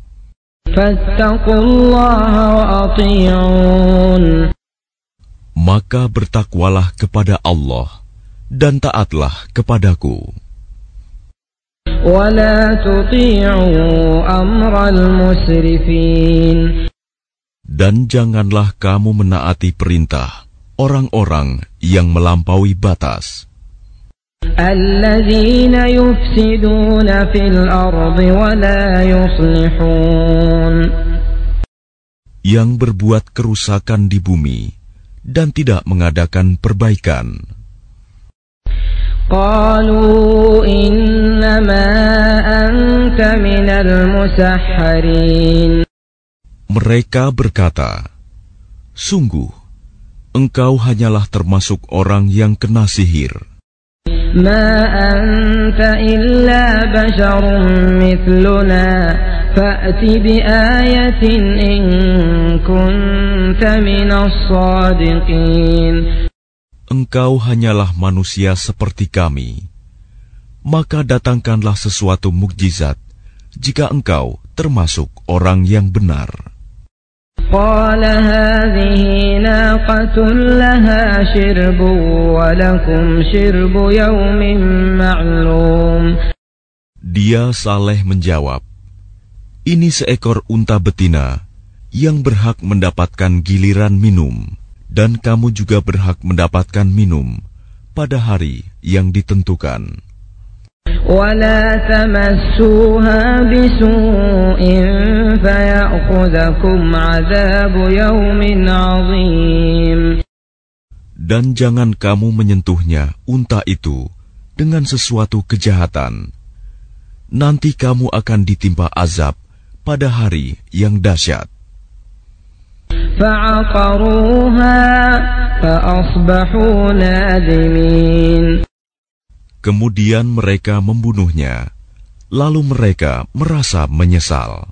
Fattaqullaha wa ati'un. Maka bertakwalah kepada Allah dan taatlah kepadaku. ولا تطيعوا أمر المسرفين. Dan janganlah kamu menaati perintah orang-orang yang melampaui batas. الذين يفسدون في الأرض ولا يصلحون. Yang berbuat kerusakan di bumi dan tidak mengadakan perbaikan. قالوا إنما أنت من المسحرين. Mereka berkata, sungguh, engkau hanyalah termasuk orang yang kena sihir. ما أنت إلا بشر مثلنا فأت بآية إن كنت من الصادقين. Engkau hanyalah manusia seperti kami. Maka datangkanlah sesuatu mukjizat jika engkau termasuk orang yang benar. قال هذه ناقة لها شرب ولكم شرب يوم معلوم. Dia Saleh menjawab, ini seekor unta betina yang berhak mendapatkan giliran minum, dan kamu juga berhak mendapatkan minum pada hari yang ditentukan. ولا تمسوها بسوء فيأخذكم عذاب يوم عظيم. Dan jangan kamu menyentuhnya, unta itu, dengan sesuatu kejahatan. Nanti kamu akan ditimpa azab pada hari yang dahsyat. فعقروها فأصبحوا نادمين. Kemudian mereka membunuhnya, lalu mereka merasa menyesal.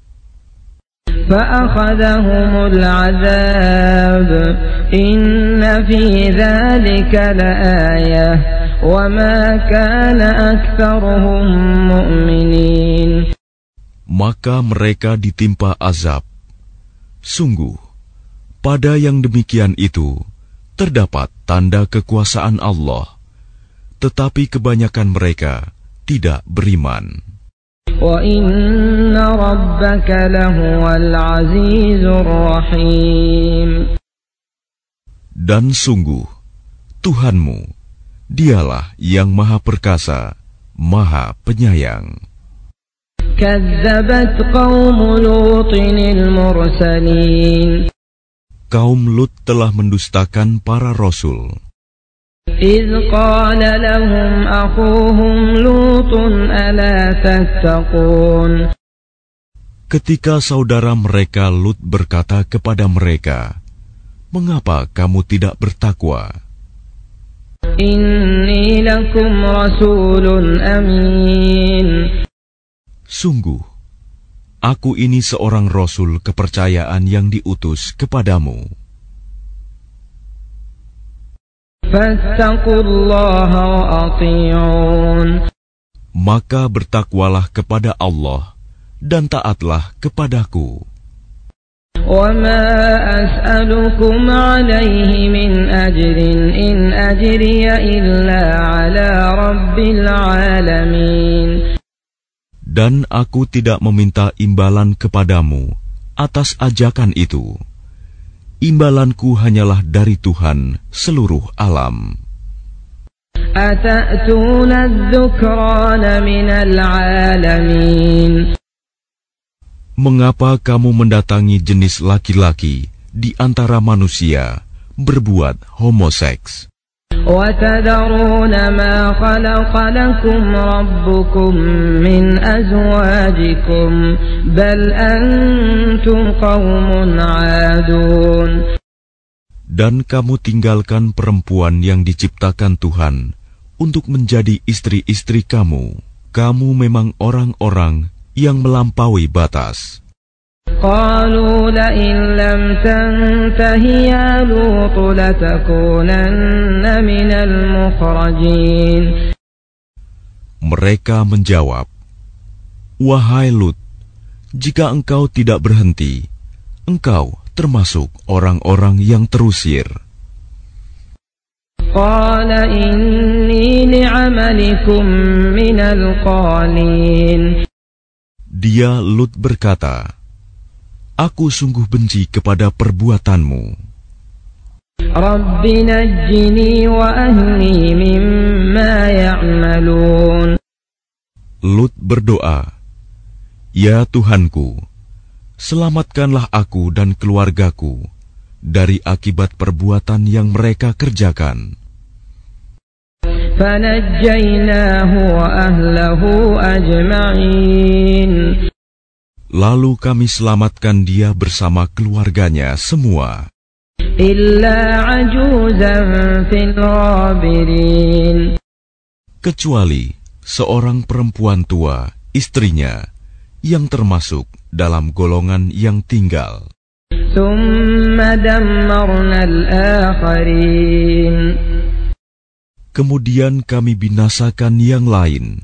فأخذهم العذاب إن في ذلك لآية وما كان أكثرهم مؤمنين. Maka mereka ditimpa azab. Sungguh, pada yang demikian itu terdapat tanda kekuasaan Allah, tetapi kebanyakan mereka tidak beriman. وَإِنَّ رَبَّكَ لَهُوَ الْعَزِيزُ الرَّحِيمُ. Dan sungguh, Tuhanmu, dialah yang maha perkasa, maha penyayang. كَذَّبَتْ قَوْمُ لُوطٍ الْمُرْسَلِينَ. Kaum Lut telah mendustakan para rasul. إِذْ قَالَ لَهُمْ أَخُوهُمْ لُوطٌ أَلَا تَتَّقُونَ. Ketika saudara mereka Lut berkata kepada mereka, mengapa kamu tidak bertakwa? إِنِّي لَكُمْ رَسُولٌ أَمِينٌ. Sungguh, aku ini seorang rasul kepercayaan yang diutus kepadamu. فَاتَّقُوا اللَّهَ وَأَطِيعُونِ. Maka bertakwalah kepada Allah dan taatlah kepadaku. وَمَا أَسْأَلُكُمْ عَلَيْهِ مِنْ أَجْرٍ إِنْ أَجْرِيَ إِلَّا عَلَى رَبِّ الْعَالَمِينَ. Dan aku tidak meminta imbalan kepadamu atas ajakan itu. Imbalanku hanyalah dari Tuhan seluruh alam. أَتَأْتُونَ الذُّكْرَانَ مِنَ الْعَالَمِينَ. Mengapa kamu mendatangi jenis laki-laki di antara manusia berbuat homoseks? وَتَذَرُونَ مَا خَلَقَ لَكُمْ رَبُّكُمْ مِنْ أَزْوَاجِكُمْ بَلْ أَنْتُمْ قَوْمٌ عَادُونَ. Dan kamu tinggalkan perempuan yang diciptakan Tuhan untuk menjadi istri-istri kamu. Kamu memang orang-orang yang melampaui batas. قالوا لئن لم تنته يا لوط لتكونن من المخرجين. Mereka menjawab, "Wahai Lut, jika engkau tidak berhenti, engkau termasuk orang-orang yang terusir." Qala inni li'amalikum minal qalin. Dia Lut berkata, "Aku sungguh benci kepada perbuatanmu. Rabbi najjini wa ahli mimma ya'malun." Lut berdoa, "Ya Tuhanku, selamatkanlah aku dan keluargaku dari akibat perbuatan yang mereka kerjakan." Fanajjaynahu wa ahlahu ajma'in. Lalu kami selamatkan dia bersama keluarganya semua. Illa ajuzan fil ghabirin. Kecuali seorang perempuan tua, istrinya, yang termasuk dalam golongan yang tinggal. Thumma dammarna al-akharin. Kemudian kami binasakan yang lain.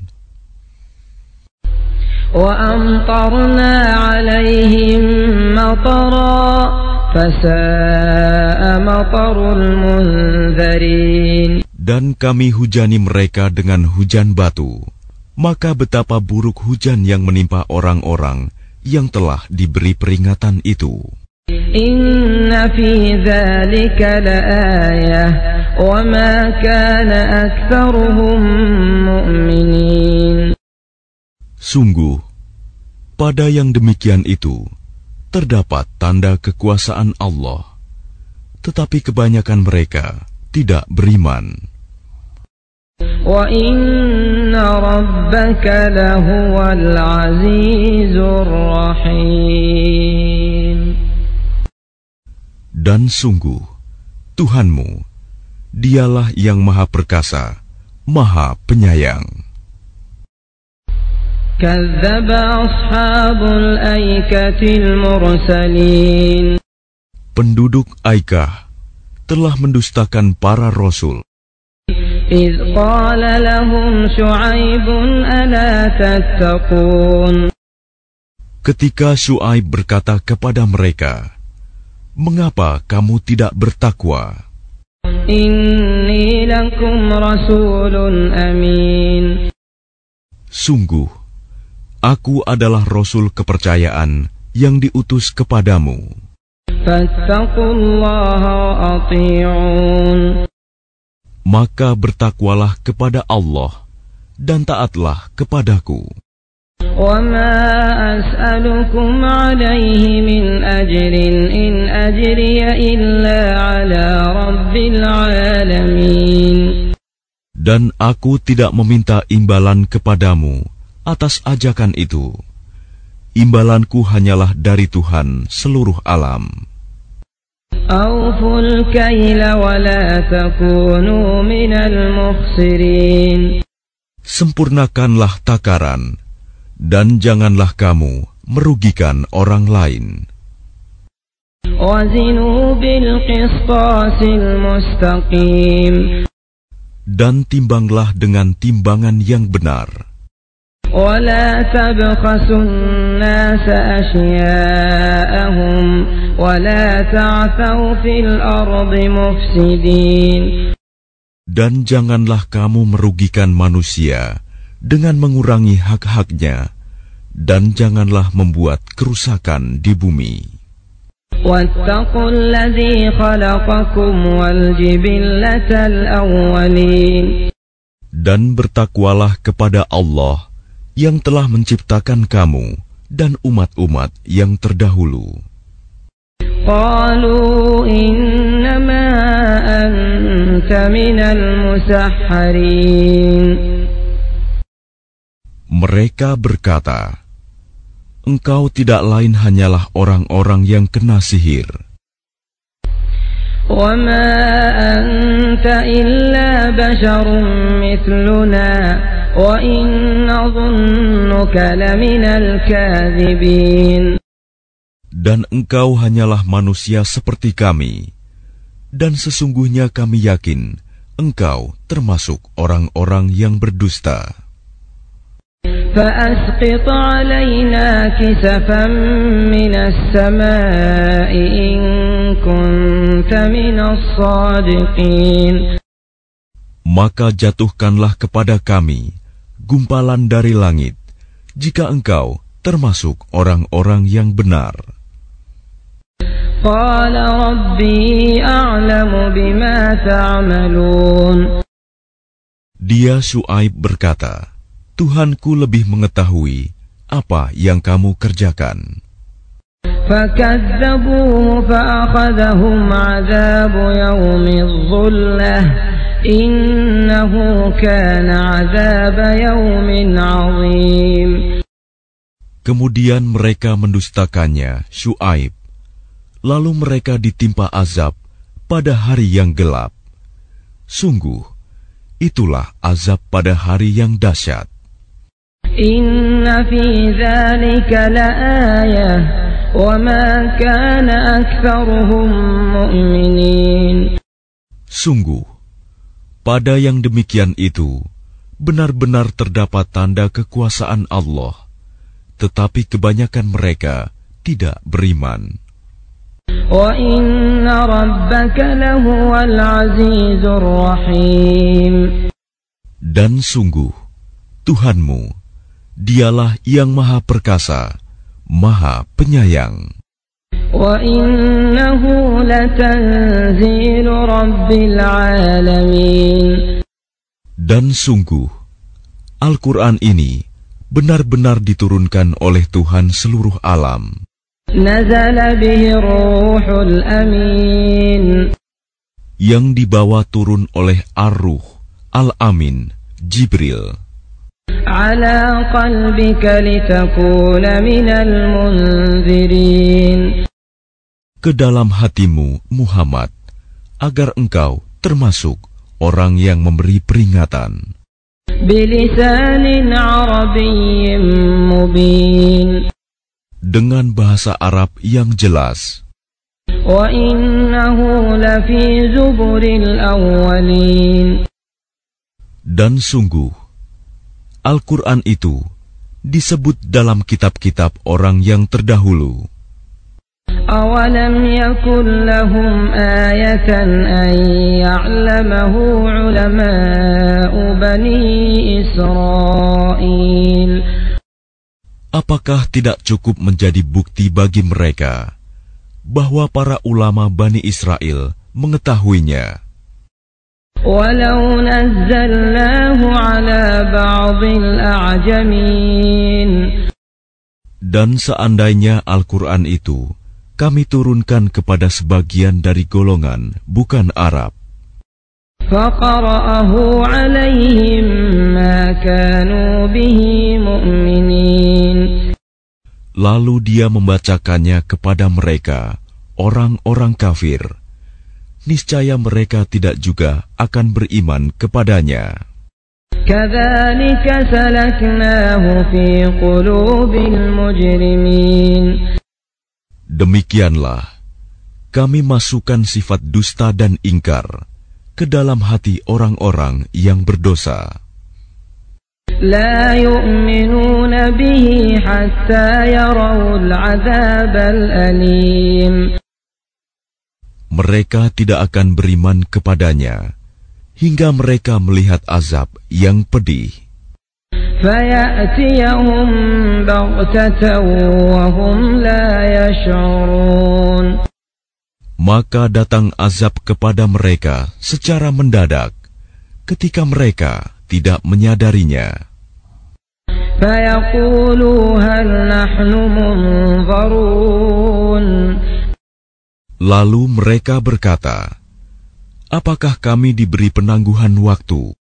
وَأَمْطَرْنَا عَلَيْهِمْ مَطَرًا فَسَاءَ مَطَرُ الْمُنذَرِينَ. Dan kami hujani mereka dengan hujan batu, maka betapa buruk hujan yang menimpa orang-orang yang telah diberi peringatan itu. Inna fi dzalika laayah wa ma kana aktsaruhum mu'minin. Sungguh, pada yang demikian itu terdapat tanda kekuasaan Allah, tetapi kebanyakan mereka tidak beriman. Wa inna rabbaka lahuwal azizur rahim. Dan sungguh, Tuhanmu, dialah yang maha perkasa, maha penyayang. كذب أصحاب الأيكة المرسلين. Penduduk Aikah telah mendustakan para rasul. إذ قال لهم شعيب ألا تتقون. Ketika Syuaib berkata kepada mereka, "Mengapa kamu tidak bertakwa? Inni lakum rasulun amin." Sungguh, aku adalah Rasul kepercayaan yang diutus kepadamu. Fattaqullaha wa ati'un. Maka bertakwalah kepada Allah dan taatlah kepadaku. Wa ma as'alukum 'alaihi min ajrin in ajriya illa 'ala rabbil 'alamin. Dan aku tidak meminta imbalan kepadamu atas ajakan itu. Imbalanku hanyalah dari Tuhan seluruh alam. Awful kaila wa la takunu minal mukhsirin. Sempurnakanlah takaran, dan janganlah kamu merugikan orang lain. Wazinu bil qistasil mustaqim. Dan timbanglah dengan timbangan yang benar. ولا تبخسوا الناس أشياءهم ولا تعثوا في الأرض مفسدين. Dan janganlah kamu merugikan manusia dengan mengurangi hak-haknya, dan janganlah membuat kerusakan di bumi. واتقوا الذي خلقكم والجبلة الأولين. Dan bertakwalah kepada Allah yang telah menciptakan kamu dan umat-umat yang terdahulu. Qalu innama anta minal musahharin. Mereka berkata, "Engkau tidak lain hanyalah orang-orang yang kena sihir." وَمَا أَنْتَ إِلَّا بَشَرٌ مِثْلُنَا وَإِنْ نَظُنُّكَ لَمِنَ الْكَاذِبِينَ. Dan engkau hanyalah manusia seperti kami, dan sesungguhnya kami yakin engkau termasuk orang-orang yang berdusta. فأسقط علينا كسفا من السماء إن كنت من الصادقين. Maka jatuhkanlah kepada kami gumpalan dari langit, jika engkau termasuk orang-orang yang benar. قال ربي أعلم بما تعملون. Dia Syuaib berkata, Tuhanku lebih mengetahui apa yang kamu kerjakan. فكذبوه فأخذهم عذاب يوم الظلة إنه كان عذاب يوم عظيم. Kemudian mereka mendustakannya, Syuaib. Lalu mereka ditimpa azab pada hari yang gelap. Sungguh, itulah azab pada hari yang dahsyat. Inna fi dzalika laayah wa ma kana aktsaruhum mu'minin. Sungguh, pada yang demikian itu benar-benar terdapat tanda kekuasaan Allah, tetapi kebanyakan mereka tidak beriman. Wa inna rabbaka lahuwal azizur rahim. Dan sungguh, Tuhanmu, dialah yang maha perkasa, maha penyayang. Wa innahu latanzilu rabbil alamin. Dan sungguh, Al-Quran ini benar-benar diturunkan oleh Tuhan seluruh alam. Nazala bihi ruhul amin. Yang dibawa turun oleh Ar-Ruh Al-Amin, Jibril. Ala qalbika litakuna minal munzirin. Ke dalam hatimu, Muhammad, agar engkau termasuk orang yang memberi peringatan. Bilisanin arabiyyin mubin. Dengan bahasa Arab yang jelas. Wa innahu lafi zuburil awwalin. Dan sungguh, Al-Quran itu disebut dalam kitab-kitab orang yang terdahulu. Awalam yakun lahum ayatan an ya'lamahu ulama'u bani Israel. Apakah tidak cukup menjadi bukti bagi mereka bahwa para ulama Bani Israel mengetahuinya? Walau nazzalnahu ala ba'dil a'jamin. Dan seandainya Al-Quran itu kami turunkan kepada sebagian dari golongan bukan Arab, faqara'ahu 'alaihim ma kanu bihi mu'minin. Lalu dia membacakannya kepada mereka, orang-orang kafir. Niscaya mereka tidak juga akan beriman kepadanya. Kadzalika salaknahu fi qulubil mujrimin. Demikianlah kami masukkan sifat dusta dan ingkar ke dalam hati orang-orang yang berdosa. La yu'minuna bihi hatta yarawul 'adzabal alim. Mereka tidak akan beriman kepadanya hingga mereka melihat azab yang pedih. Faya'tiyahum baghtatan wa hum la yash'urun. Maka datang azab kepada mereka secara mendadak ketika mereka tidak menyadarinya. Fayaqulu hal nahnu munzarun. Lalu mereka berkata, apakah kami diberi penangguhan waktu?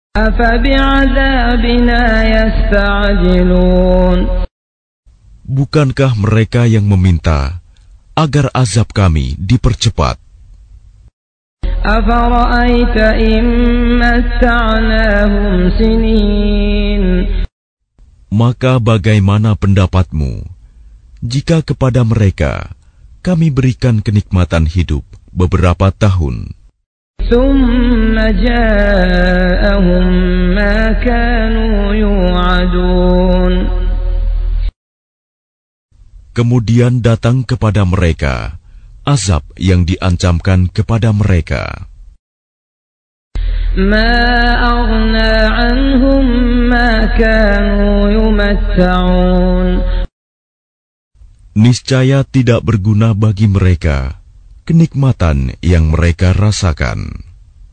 Bukankah mereka yang meminta agar azab kami dipercepat? Maka bagaimana pendapatmu jika kepada mereka kami berikan kenikmatan hidup beberapa tahun, ثم جاءهم ما كانوا يوعدون. kemudian datang kepada mereka azab yang diancamkan kepada mereka. ما أغنى عنهم ما كانوا يمتعون. Niscaya tidak berguna bagi mereka kenikmatan yang mereka rasakan.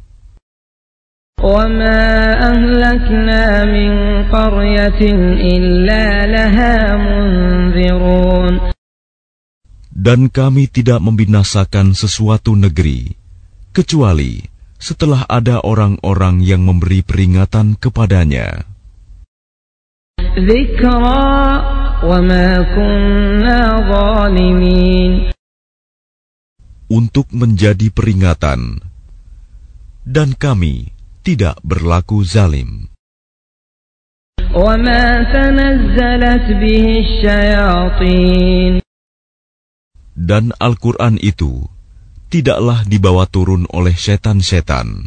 وما أهلكنا من قرية إلا لها منذرون. Dan kami tidak membinasakan sesuatu negeri kecuali setelah ada orang-orang yang memberi peringatan kepadanya. ذكرى وما كنا ظالمين. Untuk menjadi peringatan, dan kami tidak berlaku zalim. وما تنزلت به الشياطين. Dan Al-Quran itu tidaklah dibawa turun oleh setan-setan.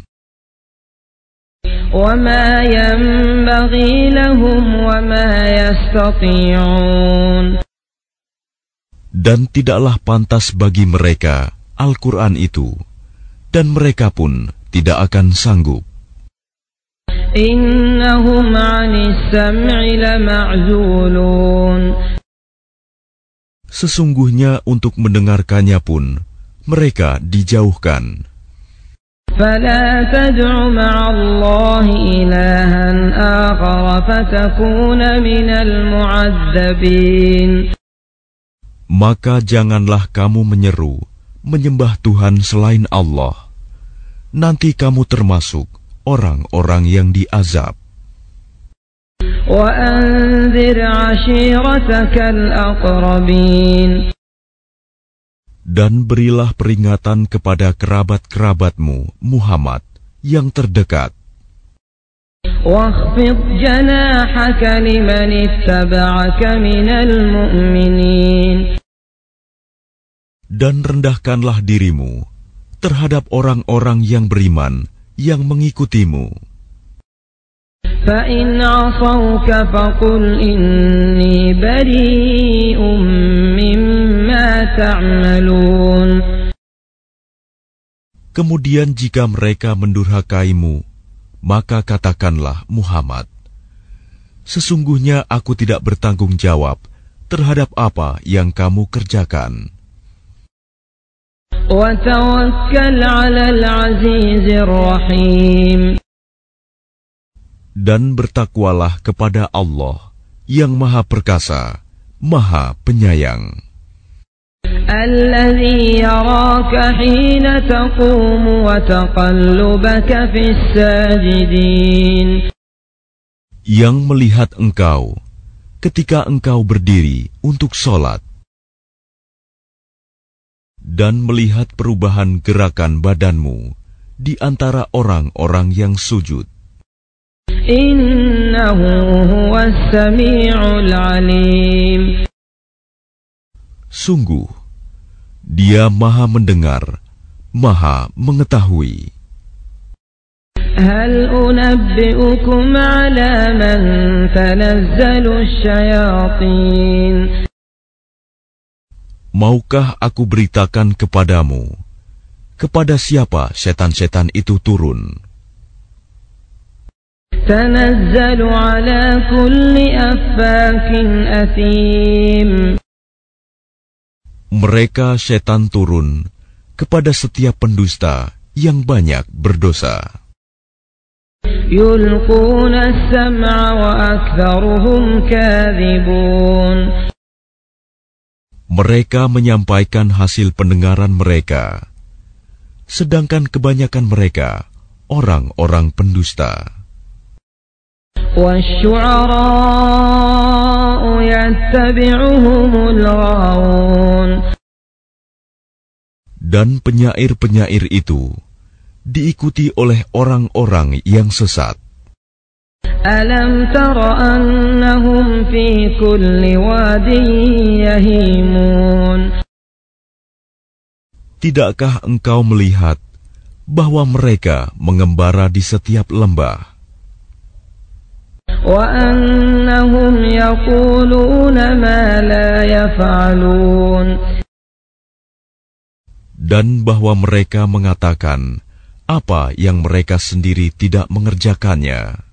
وما ينبغي لهم وما يستطيعون. Dan tidaklah pantas bagi mereka Al-Quran itu, dan mereka pun tidak akan sanggup. إنهم عن السمع لمعزولون. Sesungguhnya untuk mendengarkannya pun mereka dijauhkan. فلا تدع مع الله إلها آخر فتكون من المعذبين. Maka janganlah kamu menyeru menyembah Tuhan selain Allah. Nanti kamu termasuk orang-orang yang diazab. وأنذر عشيرتك الأقربين. Dan berilah peringatan kepada kerabat-kerabatmu Muhammad yang terdekat. واخفض جناحك لمن اتبعك من المؤمنين. Dan rendahkanlah dirimu terhadap orang-orang yang beriman yang mengikutimu. فإن عصوك فقل إني بريء مما تعملون. Kemudian jika mereka mendurhakaimu, maka katakanlah Muhammad, sesungguhnya aku tidak bertanggung jawab terhadap apa yang kamu kerjakan. وتوكل على العزيز الرحيم. Dan bertakwalah kepada Allah yang Maha Perkasa, Maha Penyayang. الذي يراك حين تقوم وتقلبك في الساجدين. Yang melihat engkau ketika engkau berdiri untuk sholat, dan melihat perubahan gerakan badanmu di antara orang-orang yang sujud. Innahu huwas sami'ul alim. Sungguh, Dia Maha mendengar, Maha mengetahui. Hal unabbi'ukum ala man tanazzalus syayatin. Maukah aku beritakan kepadamu, kepada siapa setan-setan itu turun? Tanazzalu ala kulli affakin athim. Mereka setan turun kepada setiap pendusta yang banyak berdosa. Yulquna as-sam'a wa aktharuhum kadhibun. Mereka menyampaikan hasil pendengaran mereka, sedangkan kebanyakan mereka orang-orang pendusta. وَالشُّعَرَاءُ يَتَّبِعُهُمُ الْغَاوُونَ. Dan penyair-penyair itu diikuti oleh orang-orang yang sesat. Alam tara annahum fi kulli wadin yahimun. Tidakkah engkau melihat bahwa mereka mengembara di setiap lembah? Wa annahum yaquluna ma la yaf'alun. Dan bahwa mereka mengatakan apa yang mereka sendiri tidak mengerjakannya.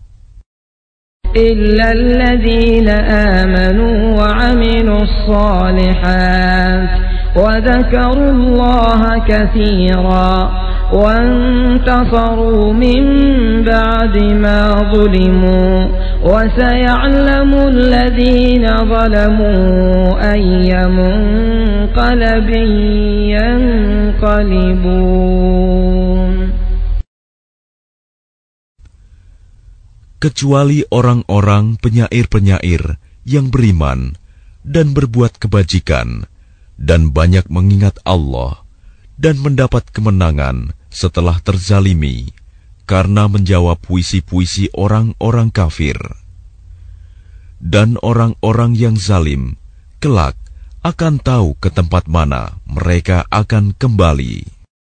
إلا الذين آمنوا وعملوا الصالحات وذكروا الله كثيرا وانتصروا من بعد ما ظلموا وسيعلم الذين ظلموا أي منقلب ينقلبون. Kecuali orang-orang penyair-penyair yang beriman dan berbuat kebajikan dan banyak mengingat Allah dan mendapat kemenangan setelah terzalimi karena menjawab puisi-puisi orang-orang kafir. Dan orang-orang yang zalim kelak akan tahu ke tempat mana mereka akan kembali.